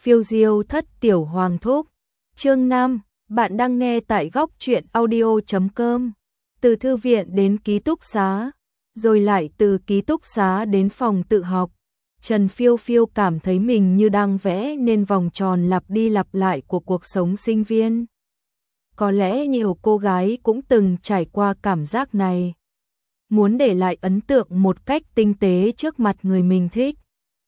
Phiêu diêu thất tiểu hoàng thúc. Chương 5, bạn đang nghe tại góc truyện audio.com. Từ thư viện đến ký túc xá, rồi lại từ ký túc xá đến phòng tự học. Trần Phiêu Phiêu cảm thấy mình như đang vẽ nên vòng tròn lặp đi lặp lại của cuộc sống sinh viên. Có lẽ nhiều cô gái cũng từng trải qua cảm giác này. Muốn để lại ấn tượng một cách tinh tế trước mặt người mình thích.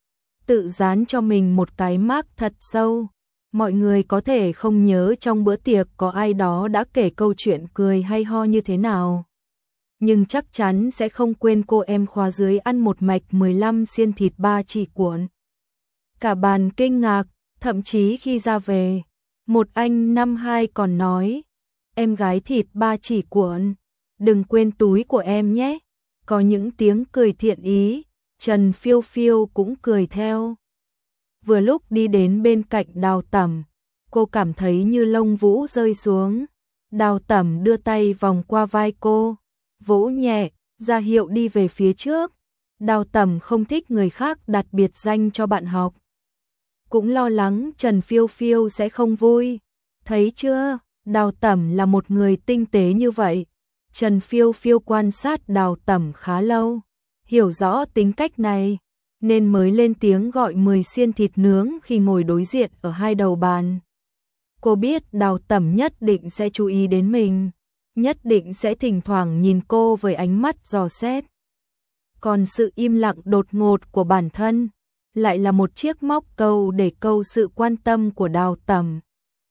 Tự dán cho mình một cái mác thật sâu. Mọi người có thể không nhớ trong bữa tiệc có ai đó đã kể câu chuyện cười hay ho như thế nào. Nhưng chắc chắn sẽ không quên cô em khóa dưới ăn một mạch 15 xiên thịt ba chỉ cuộn. Cả bàn kinh ngạc, thậm chí khi ra về, một anh năm 2 còn nói, em gái thịt ba chỉ cuộn, đừng quên túi của em nhé. Có những tiếng cười thiện ý, Trần Phiêu Phiêu cũng cười theo. Vừa lúc đi đến bên cạnh Đào Tẩm, cô cảm thấy như lông vũ rơi xuống. Đào Tẩm đưa tay vòng qua vai cô, vỗ nhẹ, ra hiệu đi về phía trước. Đào Tẩm không thích người khác đặt biệt danh cho bạn học. Cũng lo lắng Trần Phiêu Phiêu sẽ không vui. Thấy chưa, Đào Tẩm là một người tinh tế như vậy. Trần Phiêu Phiêu quan sát Đào Tẩm khá lâu, hiểu rõ tính cách này, nên mới lên tiếng gọi 10 xiên thịt nướng khi ngồi đối diện ở hai đầu bàn. Cô biết Đào Tẩm nhất định sẽ chú ý đến mình, nhất định sẽ thỉnh thoảng nhìn cô với ánh mắt dò xét. Còn sự im lặng đột ngột của bản thân lại là một chiếc móc câu để câu sự quan tâm của Đào Tẩm.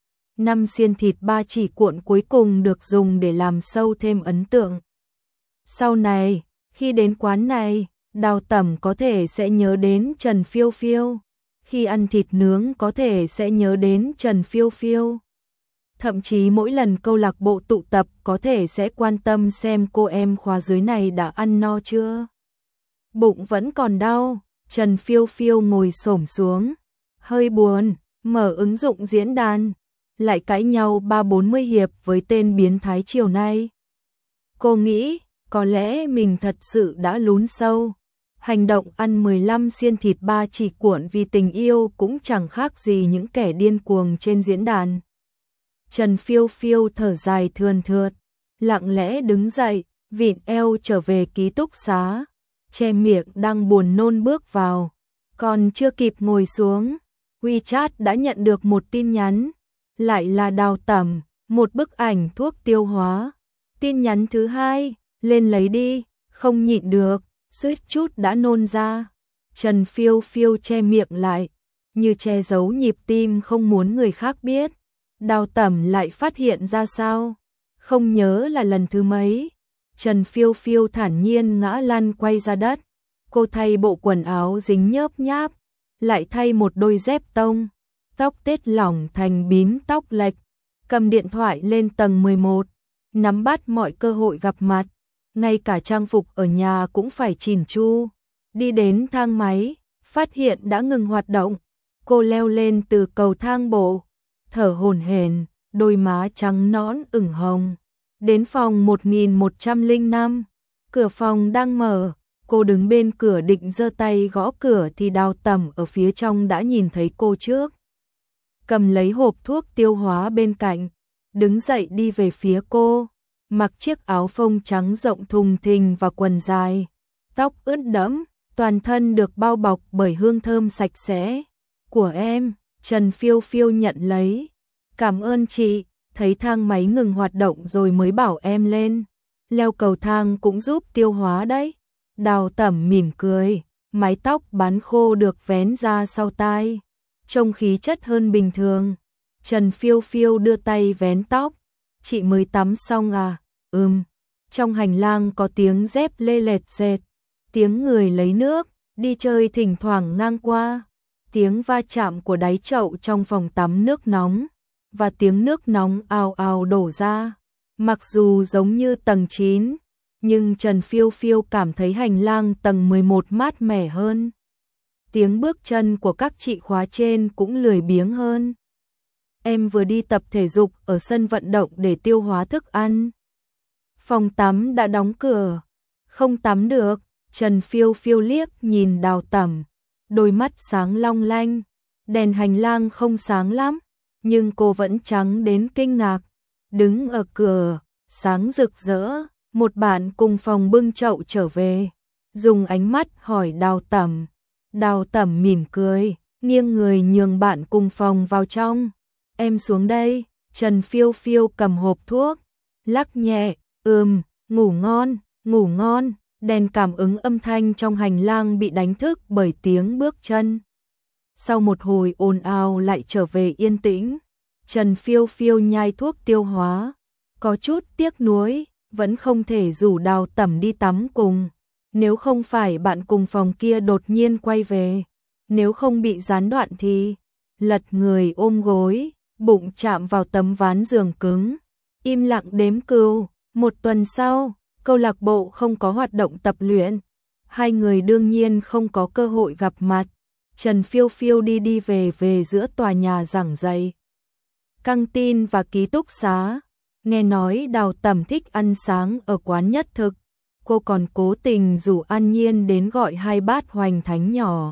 5 xiên thịt ba chỉ cuộn cuối cùng được dùng để làm sâu thêm ấn tượng. Sau này, khi đến quán này, Đào Tẩm có thể sẽ nhớ đến Trần Phiêu Phiêu. Khi ăn thịt nướng có thể sẽ nhớ đến Trần Phiêu Phiêu. Thậm chí mỗi lần câu lạc bộ tụ tập có thể sẽ quan tâm xem cô em khóa dưới này đã ăn no chưa. Bụng vẫn còn đau, Trần Phiêu Phiêu ngồi xổm xuống, hơi buồn, mở ứng dụng diễn đàn, lại cãi nhau 30-40 hiệp với tên biến thái chiều nay. Cô nghĩ, có lẽ mình thật sự đã lún sâu. Hành động ăn 15 xiên thịt ba chỉ cuộn vì tình yêu cũng chẳng khác gì những kẻ điên cuồng trên diễn đàn. Trần Phiêu Phiêu thở dài thườn thượt, lặng lẽ đứng dậy, vịn eo trở về ký túc xá, che miệng đang buồn nôn bước vào. Còn chưa kịp ngồi xuống, WeChat đã nhận được một tin nhắn, lại là Đào Tẩm, một bức ảnh thuốc tiêu hóa. Tin nhắn thứ hai, lên lấy đi, không nhịn được, suýt chút đã nôn ra. Trần Phiêu Phiêu che miệng lại, như che giấu nhịp tim không muốn người khác biết. Đào Tẩm lại phát hiện ra sao? Không nhớ là lần thứ mấy. Trần Phiêu Phiêu thản nhiên ngã lăn quay ra đất. Cô thay bộ quần áo dính nhớp nháp, lại thay một đôi dép tông. Tóc tết lỏng thành bím tóc lệch, cầm điện thoại lên tầng 11, nắm bắt mọi cơ hội gặp mặt, ngay cả trang phục ở nhà cũng phải chỉn chu. Đi đến thang máy, phát hiện đã ngừng hoạt động, cô leo lên từ cầu thang bộ, thở hổn hển, đôi má trắng nõn ửng hồng. Đến phòng 1105, cửa phòng đang mở, cô đứng bên cửa định giơ tay gõ cửa thì Đào Tẩm ở phía trong đã nhìn thấy cô trước. Cầm lấy hộp thuốc tiêu hóa bên cạnh, đứng dậy đi về phía cô, mặc chiếc áo phông trắng rộng thùng thình và quần dài, tóc ướt đẫm, toàn thân được bao bọc bởi hương thơm sạch sẽ. Của em, Trần Phiêu Phiêu nhận lấy. Cảm ơn chị, thấy thang máy ngừng hoạt động rồi mới bảo em lên. Leo cầu thang cũng giúp tiêu hóa đấy. Đào Tẩm mỉm cười, mái tóc bán khô được vén ra sau tai, trông khí chất hơn bình thường. Trần Phiêu Phiêu đưa tay vén tóc. Chị mới tắm xong à? Trong hành lang có tiếng dép lê lết dệt, tiếng người lấy nước, đi chơi thỉnh thoảng ngang qua, tiếng va chạm của đáy chậu trong phòng tắm nước nóng, và tiếng nước nóng ào ào đổ ra. Mặc dù giống như tầng 9, nhưng Trần Phiêu Phiêu cảm thấy hành lang tầng 11 mát mẻ hơn. Tiếng bước chân của các chị khóa trên cũng lười biếng hơn. Em vừa đi tập thể dục ở sân vận động để tiêu hóa thức ăn. Phòng tắm đã đóng cửa. Không tắm được. Trần Phiêu Phiêu liếc nhìn Đào Tẩm, đôi mắt sáng long lanh. Đèn hành lang không sáng lắm, nhưng cô vẫn trắng đến kinh ngạc. Đứng ở cửa, sáng rực rỡ, một bạn cùng phòng bưng chậu trở về. Dùng ánh mắt hỏi Đào Tẩm. Đào Tẩm mỉm cười, nghiêng người nhường bạn cùng phòng vào trong. Em xuống đây. Trần Phiêu Phiêu cầm hộp thuốc, lắc nhẹ, ngủ ngon, ngủ ngon. Đèn cảm ứng âm thanh trong hành lang bị đánh thức bởi tiếng bước chân. Sau một hồi ồn ào lại trở về yên tĩnh. Trần Phiêu Phiêu nhai thuốc tiêu hóa, có chút tiếc nuối, vẫn không thể rủ Đào Tẩm đi tắm cùng. Nếu không phải bạn cùng phòng kia đột nhiên quay về, nếu không bị gián đoạn thì lật người ôm gối, bụng chạm vào tấm ván giường cứng, im lặng đếm cừu. Một tuần sau, câu lạc bộ không có hoạt động tập luyện, hai người đương nhiên không có cơ hội gặp mặt. Trần Phiêu Phiêu đi về giữa tòa nhà giảng dạy, căng tin và ký túc xá. Nghe nói Đào Tẩm thích ăn sáng ở quán nhất thực, cô còn cố tình rủ An Nhiên đến gọi 2 bát hoành thánh nhỏ.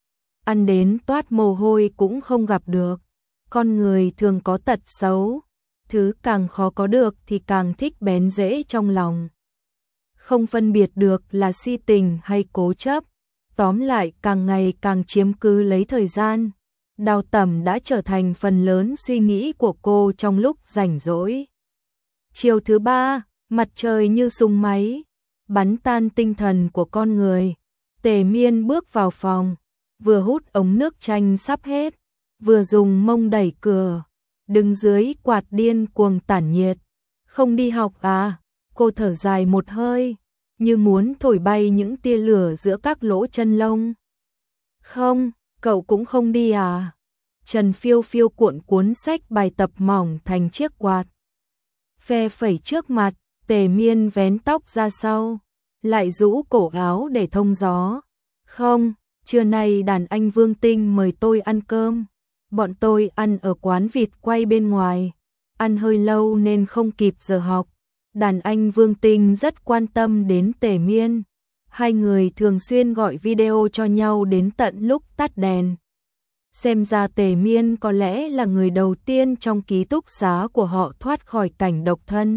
Ăn đến toát mồ hôi cũng không gặp được. Con người thường có tật xấu, thứ càng khó có được thì càng thích bén rễ trong lòng. Không phân biệt được là si tình hay cố chấp, tóm lại càng ngày càng chiếm cứ lấy thời gian. Đào Tẩm đã trở thành phần lớn suy nghĩ của cô trong lúc rảnh rỗi. Chiều thứ 3, mặt trời như súng máy, bắn tan tinh thần của con người. Tề Miên bước vào phòng, vừa hút ống nước chanh sắp hết, vừa dùng mông đẩy cửa, đứng dưới quạt điên cuồng tản nhiệt. Không đi học à? Cô thở dài một hơi, như muốn thổi bay những tia lửa giữa các lỗ chân lông. Không, cậu cũng không đi à? Trần Phiêu Phiêu cuộn cuốn sách bài tập mỏng thành chiếc quạt, phe phẩy trước mặt. Tề Miên vén tóc ra sau, lại rũ cổ áo để thông gió. Không, trưa nay đàn anh Vương Tinh mời tôi ăn cơm. Bọn tôi ăn ở quán vịt quay bên ngoài, ăn hơi lâu nên không kịp giờ học. Đàn anh Vương Tinh rất quan tâm đến Tề Miên. Hai người thường xuyên gọi video cho nhau đến tận lúc tắt đèn. Xem ra Tề Miên có lẽ là người đầu tiên trong ký túc xá của họ thoát khỏi cảnh độc thân.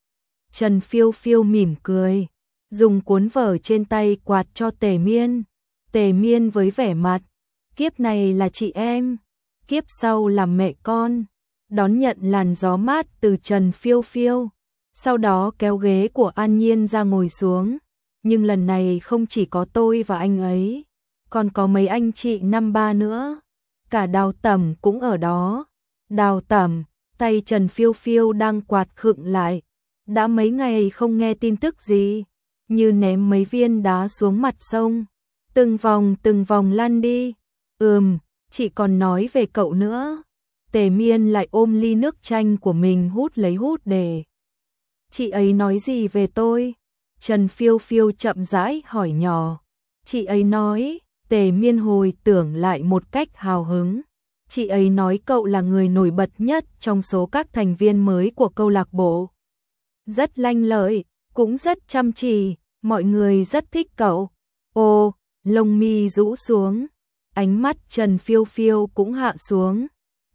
Trần Phiêu Phiêu mỉm cười, dùng cuốn vở trên tay quạt cho Tề Miên. Tề Miên với vẻ mặt, kiếp này là chị em, kiếp sau là mẹ con, đón nhận làn gió mát từ Trần Phiêu Phiêu. Sau đó kéo ghế của An Nhiên ra ngồi xuống. Nhưng lần này không chỉ có tôi và anh ấy, còn có mấy anh chị năm ba nữa. Cả Đào Tẩm cũng ở đó. Đào Tẩm, tay Trần Phiêu Phiêu đang quạt khựng lại. Đã mấy ngày không nghe tin tức gì, như ném mấy viên đá xuống mặt sông. Từng vòng lăn đi. Chị còn nói về cậu nữa. Tề Miên lại ôm ly nước chanh của mình hút để. Chị ấy nói gì về tôi? Trần Phiêu Phiêu chậm rãi hỏi nhỏ. Chị ấy nói, Tề Miên hồi tưởng lại một cách hào hứng. Chị ấy nói cậu là người nổi bật nhất trong số các thành viên mới của câu lạc bộ. Rất lanh lợi, cũng rất chăm chỉ, mọi người rất thích cậu. Ồ, lông mi rũ xuống, ánh mắt Trần Phiêu Phiêu cũng hạ xuống.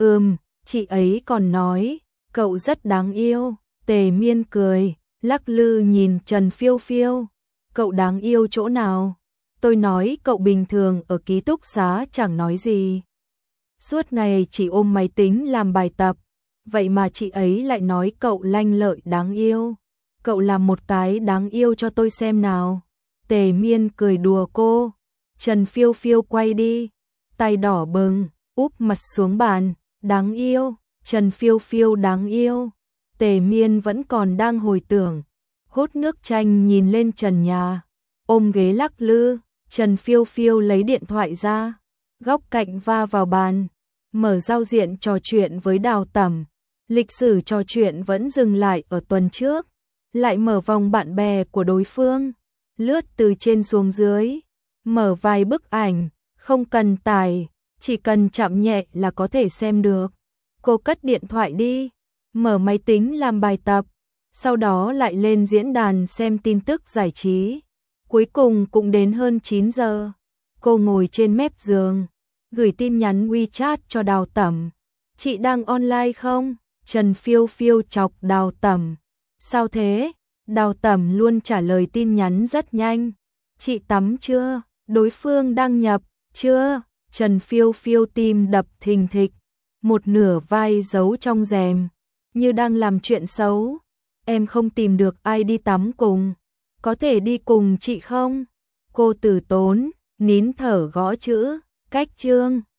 Chị ấy còn nói, cậu rất đáng yêu. Tề Miên cười, lắc lư nhìn Trần Phiêu Phiêu. Cậu đáng yêu chỗ nào? Tôi nói cậu bình thường ở ký túc xá chẳng nói gì. Suốt ngày chỉ ôm máy tính làm bài tập. Vậy mà chị ấy lại nói cậu lanh lợi đáng yêu. Cậu làm một cái đáng yêu cho tôi xem nào. Tề Miên cười đùa cô. Trần Phiêu Phiêu quay đi, tay đỏ bừng, úp mặt xuống bàn. Đáng yêu, Trần Phiêu Phiêu đáng yêu. Tề Miên vẫn còn đang hồi tưởng, hút nước chanh nhìn lên trần nhà, ôm ghế lắc lư. Trần Phiêu Phiêu lấy điện thoại ra, góc cạnh va vào bàn, mở giao diện trò chuyện với Đào Tẩm. Lịch sử trò chuyện vẫn dừng lại ở tuần trước, lại mở vòng bạn bè của đối phương, lướt từ trên xuống dưới, mở vài bức ảnh, không cần tải, chỉ cần chạm nhẹ là có thể xem được. Cô cất điện thoại đi, mở máy tính làm bài tập, sau đó lại lên diễn đàn xem tin tức giải trí. Cuối cùng cũng đến hơn 9 giờ, cô ngồi trên mép giường, gửi tin nhắn WeChat cho Đào Tẩm. Chị đang online không? Trần Phiêu Phiêu chọc Đào Tẩm. Sao thế? Đào Tẩm luôn trả lời tin nhắn rất nhanh. Chị tắm chưa? Đối phương đăng nhập. Chưa? Trần Phiêu Phiêu tim đập thình thịch. Một nửa vai giấu trong rèm. Như đang làm chuyện xấu. Em không tìm được ai đi tắm cùng. Có thể đi cùng chị không? Cô từ tốn, nín thở gõ chữ, cách chương.